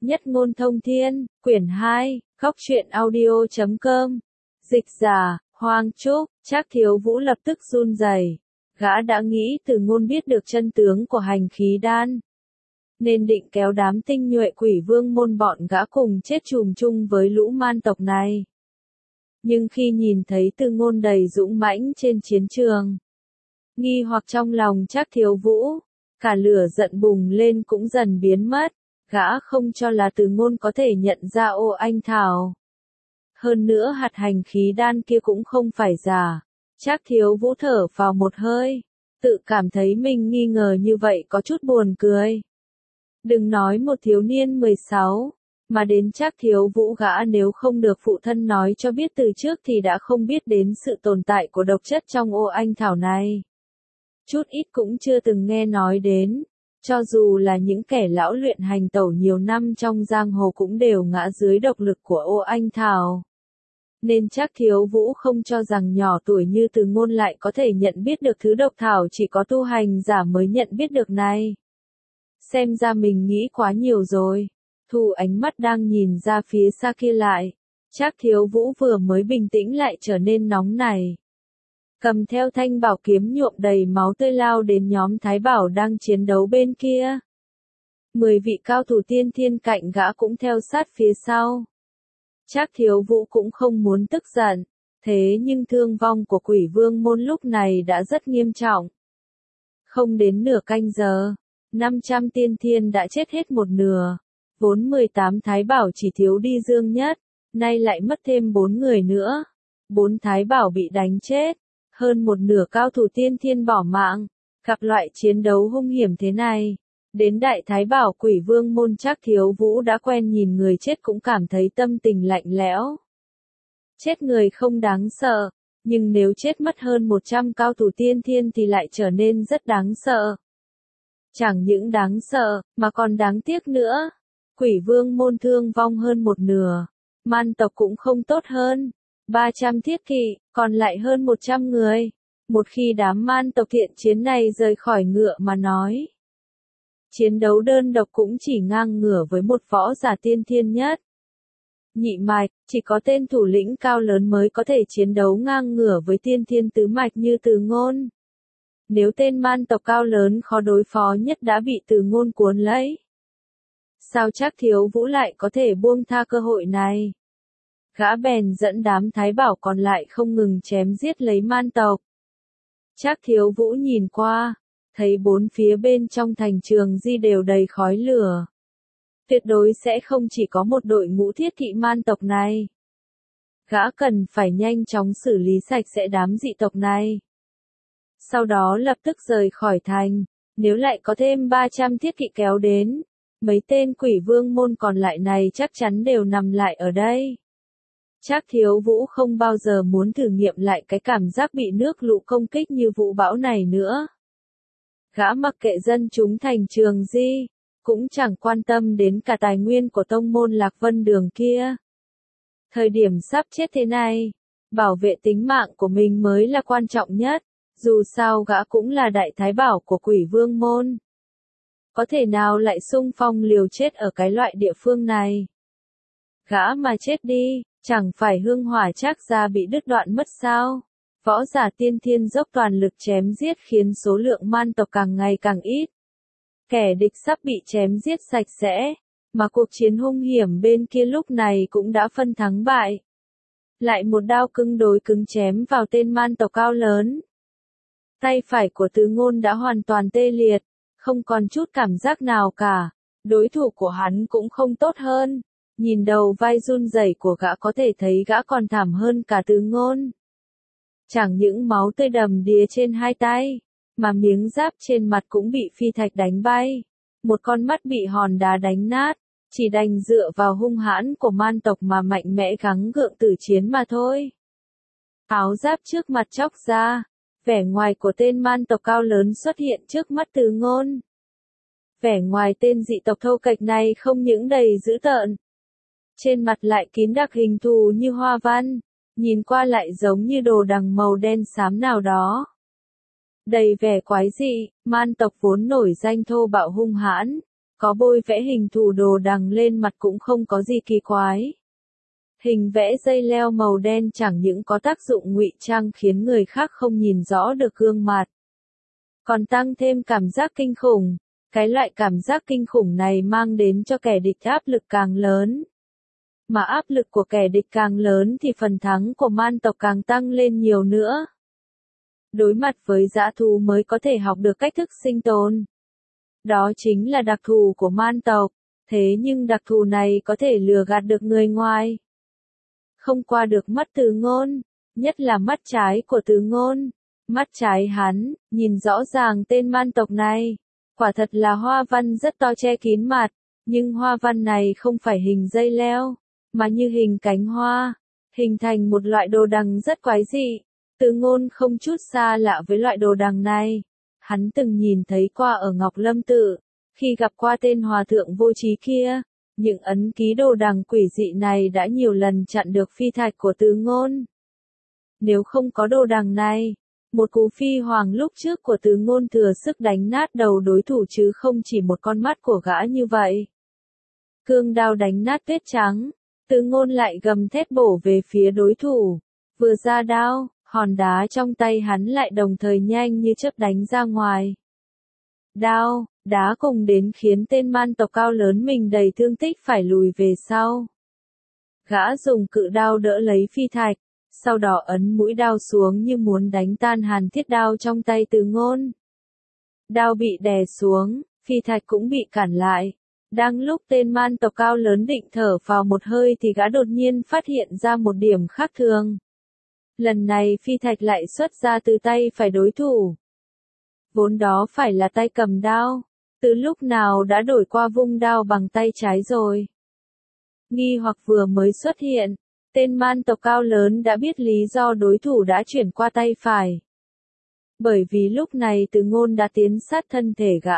Nhất ngôn thông thiên, quyển 2, góc truyện audio.com. Dịch giả, Hoàng Trúc. Trác Thiếu Vũ lập tức run rẩy. Gã đã nghĩ Từ Ngôn biết được chân tướng của hành khí đan, nên định kéo đám tinh nhuệ Quỷ Vương môn bọn gã cùng chết chùm chung với lũ man tộc này. Nhưng khi nhìn thấy Từ Ngôn đầy dũng mãnh trên chiến trường, nghi hoặc trong lòng Trác Thiếu Vũ, cả lửa giận bùng lên cũng dần biến mất. Gã không cho là Từ Ngôn có thể nhận ra Ô Anh Thảo. Hơn nữa hạt hành khí đan kia cũng không phải giả. Trác Thiếu Vũ thở vào một hơi, tự cảm thấy mình nghi ngờ như vậy có chút buồn cười. Đừng nói một thiếu niên 16, mà đến Trác Thiếu Vũ gã nếu không được phụ thân nói cho biết từ trước thì đã không biết đến sự tồn tại của độc chất trong Ô Anh Thảo này. Chút ít cũng chưa từng nghe nói đến. Cho dù là những kẻ lão luyện hành tẩu nhiều năm trong giang hồ cũng đều ngã dưới độc lực của Ô Anh Thảo. Nên Trác Thiếu Vũ không cho rằng nhỏ tuổi như Từ Ngôn lại có thể nhận biết được thứ độc thảo chỉ có tu hành giả mới nhận biết được này. Xem ra mình nghĩ quá nhiều rồi. Thu ánh mắt đang nhìn ra phía xa kia lại. Trác Thiếu Vũ vừa mới bình tĩnh lại trở nên nóng này. Cầm theo thanh bảo kiếm nhuộm đầy máu tươi lao đến nhóm Thái Bảo đang chiến đấu bên kia. 10 vị cao thủ tiên thiên cạnh gã cũng theo sát phía sau. Trác Thiếu Vũ cũng không muốn tức giận, thế nhưng thương vong của Quỷ Vương môn lúc này đã rất nghiêm trọng. Không đến nửa canh giờ, 500 tiên thiên đã chết hết một nửa, vốn 18 Thái Bảo chỉ thiếu đi Dương Nhất, nay lại mất thêm 4 người nữa. 4 Thái Bảo bị đánh chết. Hơn một nửa cao thủ tiên thiên bỏ mạng. Gặp loại chiến đấu hung hiểm thế này, đến Đại Thái Bảo Quỷ Vương môn Trác Thiếu Vũ đã quen nhìn người chết cũng cảm thấy tâm tình lạnh lẽo. Chết người không đáng sợ, nhưng nếu chết mất hơn 100 cao thủ tiên thiên thì lại trở nên rất đáng sợ. Chẳng những đáng sợ, mà còn đáng tiếc nữa. Quỷ Vương môn thương vong hơn một nửa, man tộc cũng không tốt hơn. 300 thiết kỵ, còn lại hơn 100 người. Một khi đám man tộc thiện chiến này rời khỏi ngựa mà nói, chiến đấu đơn độc cũng chỉ ngang ngửa với một võ giả tiên thiên nhất. Nhị mạch, chỉ có tên thủ lĩnh cao lớn mới có thể chiến đấu ngang ngửa với tiên thiên tứ mạch như Từ Ngôn. Nếu tên man tộc cao lớn khó đối phó nhất đã bị Từ Ngôn cuốn lấy, sao Trác Thiếu Vũ lại có thể buông tha cơ hội này? Gã bèn dẫn đám Thái Bảo còn lại không ngừng chém giết lấy man tộc. Trác Thiếu Vũ nhìn qua, thấy bốn phía bên trong thành trường di đều đầy khói lửa. Tuyệt đối sẽ không chỉ có một đội ngũ thiết kỵ man tộc này. Gã cần phải nhanh chóng xử lý sạch sẽ đám dị tộc này. Sau đó lập tức rời khỏi thành, nếu lại có thêm 300 thiết kỵ kéo đến, mấy tên Quỷ Vương môn còn lại này chắc chắn đều nằm lại ở đây. Trác Thiếu Vũ không bao giờ muốn thử nghiệm lại cái cảm giác bị nước lũ công kích như vũ bão này nữa. Gã mặc kệ dân chúng thành trường di, cũng chẳng quan tâm đến cả tài nguyên của tông môn Lạc Vân Đường kia. Thời điểm sắp chết thế này, bảo vệ tính mạng của mình mới là quan trọng nhất, dù sao gã cũng là Đại Thái Bảo của Quỷ Vương môn. Có thể nào lại xung phong liều chết ở cái loại địa phương này? Gã mà chết đi, chẳng phải hương hỏa Trác gia bị đứt đoạn mất sao? Võ giả tiên thiên dốc toàn lực chém giết khiến số lượng man tộc càng ngày càng ít. Kẻ địch sắp bị chém giết sạch sẽ, mà cuộc chiến hung hiểm bên kia lúc này cũng đã phân thắng bại. Lại một đao cứng đối cứng chém vào tên man tộc cao lớn. Tay phải của Từ Ngôn đã hoàn toàn tê liệt, không còn chút cảm giác nào cả. Đối thủ của hắn cũng không tốt hơn. Nhìn đầu vai run rẩy của gã có thể thấy gã còn thảm hơn cả Từ Ngôn. Chẳng những máu tươi đầm đìa trên hai tay, mà miếng giáp trên mặt cũng bị phi thạch đánh bay. Một con mắt bị hòn đá đánh nát, chỉ đành dựa vào hung hãn của man tộc mà mạnh mẽ gắng gượng tử chiến mà thôi. Áo giáp trước mặt chóc ra, vẻ ngoài của tên man tộc cao lớn xuất hiện trước mắt Từ Ngôn. Vẻ ngoài tên dị tộc thô kệch này không những đầy dữ tợn, trên mặt lại kín đặc hình thù như hoa văn, nhìn qua lại giống như đồ đằng màu đen xám nào đó. Đầy vẻ quái dị, man tộc vốn nổi danh thô bạo hung hãn, Có bôi vẽ hình thù đồ đằng lên mặt cũng không có gì kỳ quái. Hình vẽ dây leo màu đen chẳng những có tác dụng ngụy trang khiến người khác không nhìn rõ được gương mặt, còn tăng thêm cảm giác kinh khủng. Cái loại cảm giác kinh khủng này mang đến cho kẻ địch áp lực càng lớn. Mà áp lực của kẻ địch càng lớn thì phần thắng của man tộc càng tăng lên nhiều nữa. Đối mặt với dã thú mới có thể học được cách thức sinh tồn. Đó chính là đặc thù của man tộc, thế nhưng đặc thù này có thể lừa gạt được người ngoài. Không qua được mắt Từ Ngôn, nhất là mắt trái của Từ Ngôn. Mắt trái hắn, nhìn rõ ràng tên man tộc này. Quả thật là hoa văn rất to che kín mặt, nhưng hoa văn này không phải hình dây leo, mà như hình cánh hoa, hình thành một loại đồ đằng rất quái dị. Từ Ngôn không chút xa lạ với loại đồ đằng này. Hắn từng nhìn thấy qua ở Ngọc Lâm Tự, khi gặp qua tên hòa thượng vô trí kia. Những ấn ký đồ đằng quỷ dị này đã nhiều lần chặn được phi thạch của Từ Ngôn. Nếu không có đồ đằng này, một cú phi hoàng lúc trước của Từ Ngôn thừa sức đánh nát đầu đối thủ chứ không chỉ một con mắt của gã như vậy. Cương đao đánh nát tuyết trắng, Từ Ngôn lại gầm thét bổ về phía đối thủ. Vừa ra đao, hòn đá trong tay hắn lại đồng thời nhanh như chớp đánh ra ngoài. Đao, đá cùng đến khiến tên man tộc cao lớn mình đầy thương tích phải lùi về sau. Gã dùng cự đao đỡ lấy phi thạch, sau đó ấn mũi đao xuống như muốn đánh tan hàn thiết đao trong tay Từ Ngôn. Đao bị đè xuống, phi thạch cũng bị cản lại. Đang lúc tên man tộc cao lớn định thở vào một hơi thì gã đột nhiên phát hiện ra một điểm khác thường. Lần này phi thạch lại xuất ra từ tay phải đối thủ. Vốn đó phải là tay cầm đao, từ lúc nào đã đổi qua vung đao bằng tay trái rồi. Nghi hoặc vừa mới xuất hiện, tên man tộc cao lớn đã biết lý do đối thủ đã chuyển qua tay phải. Bởi vì lúc này Từ Ngôn đã tiến sát thân thể gã.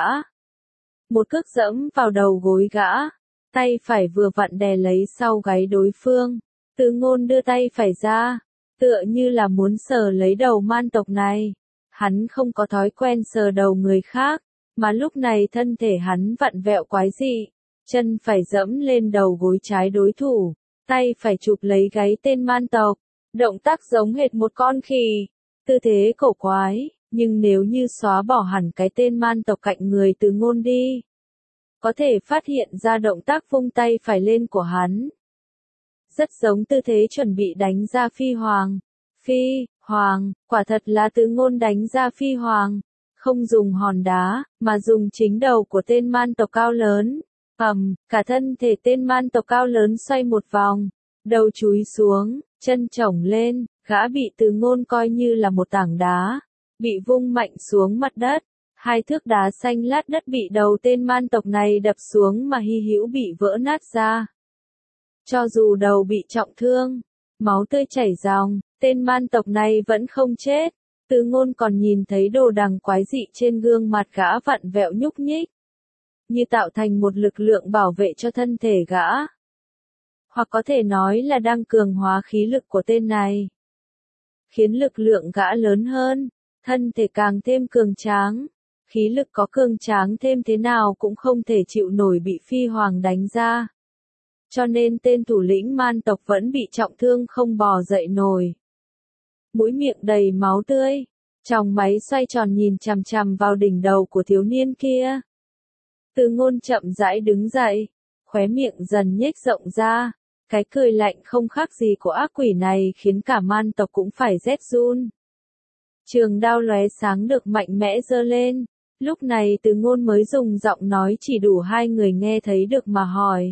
Một cước dẫm vào đầu gối gã, tay phải vừa vặn đè lấy sau gáy đối phương. Từ Ngôn đưa tay phải ra, tựa như là muốn sờ lấy đầu man tộc này. Hắn không có thói quen sờ đầu người khác, mà lúc này thân thể hắn vặn vẹo quái dị, chân phải dẫm lên đầu gối trái đối thủ, tay phải chụp lấy gáy tên man tộc, động tác giống hệt một con khỉ, tư thế cổ quái, nhưng nếu như xóa bỏ hẳn cái tên man tộc cạnh người Từ Ngôn đi, có thể phát hiện ra động tác vung tay phải lên của hắn. Rất giống tư thế chuẩn bị đánh ra phi hoàng. Phi hoàng, quả thật là Từ Ngôn đánh ra phi hoàng, không dùng hòn đá, mà dùng chính đầu của tên man tộc cao lớn. Cả thân thể tên man tộc cao lớn xoay một vòng, đầu chúi xuống, chân chổng lên, gã bị Từ Ngôn coi như là một tảng đá, bị vung mạnh xuống mặt đất. Hai thước đá xanh lát đất bị đầu tên man tộc này đập xuống mà hy hữu bị vỡ nát ra. Cho dù đầu bị trọng thương, máu tươi chảy ròng, tên man tộc này vẫn không chết. Từ Ngôn còn nhìn thấy đồ đằng quái dị trên gương mặt gã vặn vẹo nhúc nhích, như tạo thành một lực lượng bảo vệ cho thân thể gã. Hoặc có thể nói là đang cường hóa khí lực của tên này, khiến lực lượng gã lớn hơn, thân thể càng thêm cường tráng. Khí lực có cường tráng thêm thế nào cũng không thể chịu nổi bị phi hoàng đánh ra. Cho nên tên thủ lĩnh man tộc vẫn bị trọng thương không bò dậy nổi. Mũi miệng đầy máu tươi, tròng máy xoay tròn nhìn chằm chằm vào đỉnh đầu của thiếu niên kia. Từ Ngôn chậm rãi đứng dậy, khóe miệng dần nhếch rộng ra, cái cười lạnh không khác gì của ác quỷ này khiến cả man tộc cũng phải rét run. Trường đao lóe sáng được mạnh mẽ giơ lên, lúc này Từ Ngôn mới dùng giọng nói chỉ đủ hai người nghe thấy được mà hỏi.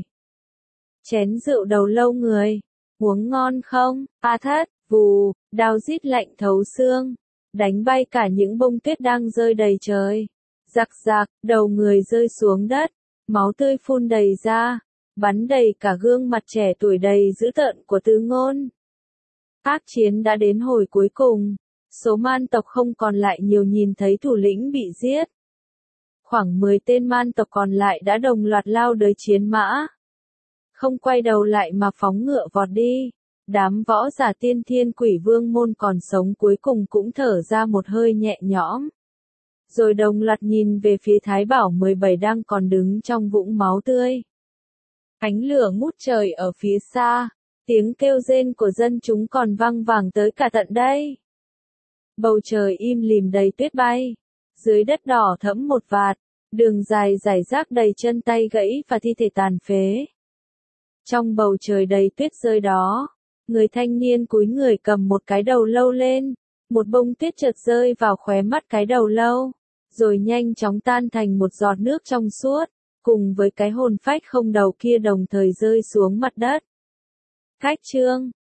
Chén rượu đầu lâu người, uống ngon không? A Thất, vù, đao rít lạnh thấu xương, đánh bay cả những bông tuyết đang rơi đầy trời. Rạc rạc, đầu người rơi xuống đất, máu tươi phun đầy ra, bắn đầy cả gương mặt trẻ tuổi đầy dữ tợn của Từ Ngôn. Ác chiến đã đến hồi cuối cùng, số man tộc không còn lại nhiều nhìn thấy thủ lĩnh bị giết. Khoảng 10 tên man tộc còn lại đã đồng loạt lao tới chiến mã. Không quay đầu lại mà phóng ngựa vọt đi. Đám võ giả tiên thiên quỷ vương môn còn sống cuối cùng cũng thở ra một hơi nhẹ nhõm. rồi đồng loạt nhìn về phía Thái Bảo 17 đang còn đứng trong vũng máu tươi. Ánh lửa ngút trời ở phía xa, tiếng kêu rên của dân chúng còn vang vẳng tới cả tận đây. Bầu trời im lìm đầy tuyết bay, dưới đất đỏ thẫm một vạt, đường dài rải rác đầy chân tay gãy và thi thể tàn phế. Trong bầu trời đầy tuyết rơi đó, người thanh niên cúi người cầm một cái đầu lâu lên, một bông tuyết chợt rơi vào khóe mắt cái đầu lâu, rồi nhanh chóng tan thành một giọt nước trong suốt, cùng với cái hồn phách không đầu kia đồng thời rơi xuống mặt đất. Cách chương